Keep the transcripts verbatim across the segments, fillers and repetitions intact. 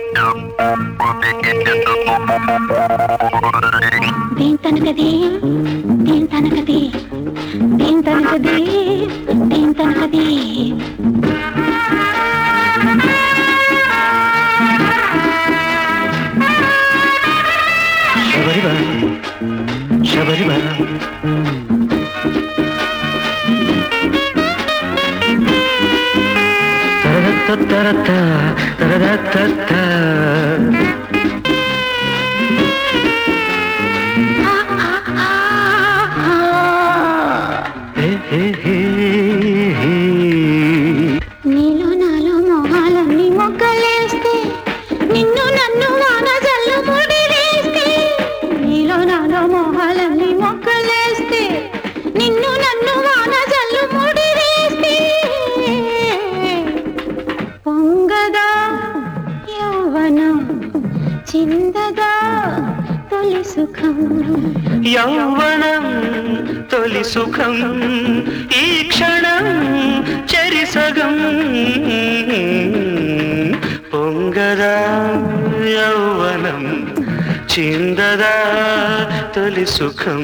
దీన్ తనకది దీన్ తనకది దీన్ తనకది దీన్ తనకది శబరిమల శబరిమల తరదత్త తరదత్త నీలో నాలో మొహాలన్నీ మొగ్గలేస్తే నిన్ను నన్ను వాన జల్లు ముడి వేస్తే నీలో నాలో మొహాలన్నీ మొగ్గలేస్తే నిన్ను నన్ను వాన జల్లు ముడి వేస్తే పొంగదా యౌవనం చిందదా తొలి సుఖం యౌవనం తొలి సుఖం ఈ క్షణం చెరిసగం పొంగదా యౌవనం చిందదా తొలి సుఖం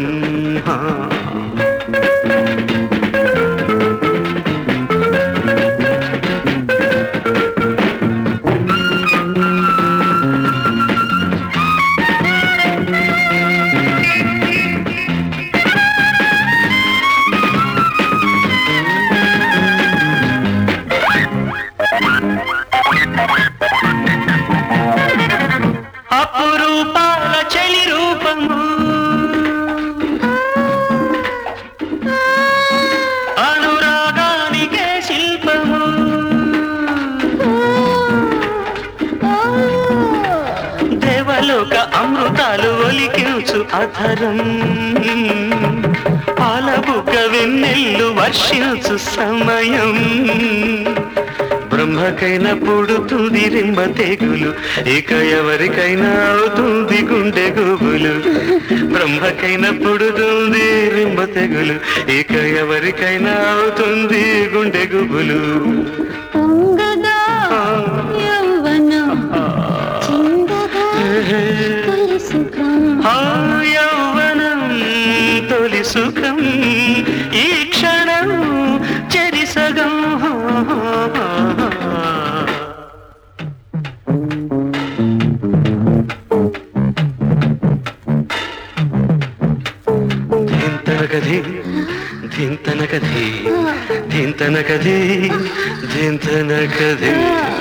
అపురూపాల చలి రూపము అనురాగానికే శిల్పము దేవలోక అమృతాలు ఒలికించు అధరం పాలబుగ్గ వెన్నెల్లు వర్షించు సమయం బ్రహ్మకైనా పుడుతుంది రింబ తెగులు ఇక ఎవరికైనా అవుతుంది గుండె గుబులు బ్రహ్మకైనా పుడుతుంది రింబ తెగులు ఇక ఎవరికైనా అవుతుంది గుండె గుబులు పొంగదా యౌవనం చిందదా తొలి సుఖం యౌవనం తొలి సుఖం ఈ క్షణం చెరిసగం ధింతనకది ధింతనకది ధింతనకది ధింతనకది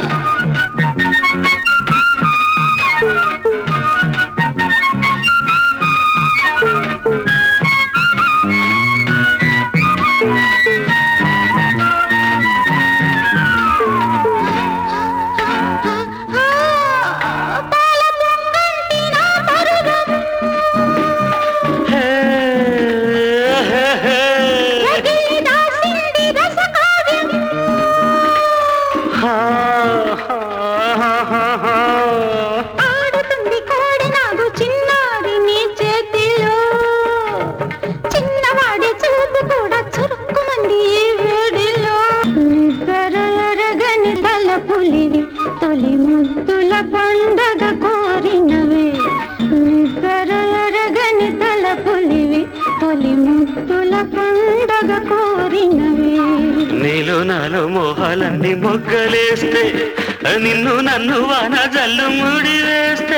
ఆడుతుంది కోడి నాగు చిన్నారి నీ చేతిలో చిన్నవాడి చూపు కూడా చురుక్కుమంది ఈ వేడిలో నిద్రగని తల పులివి తొలి ముద్దుల పండగ కోరినవే నిద్రగని తల పులివి తొలి ముద్దుల పండగ కోరినవే నీలో నాలో మోహాలన్నీ మొగ్గలేస్తే నిన్ను నన్ను వాన జల్లు ముడి వేస్తే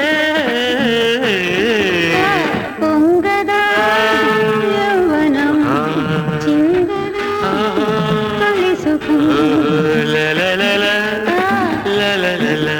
పొంగదా యౌవనం చిందదా తొలి సుఖం la la la la la la la la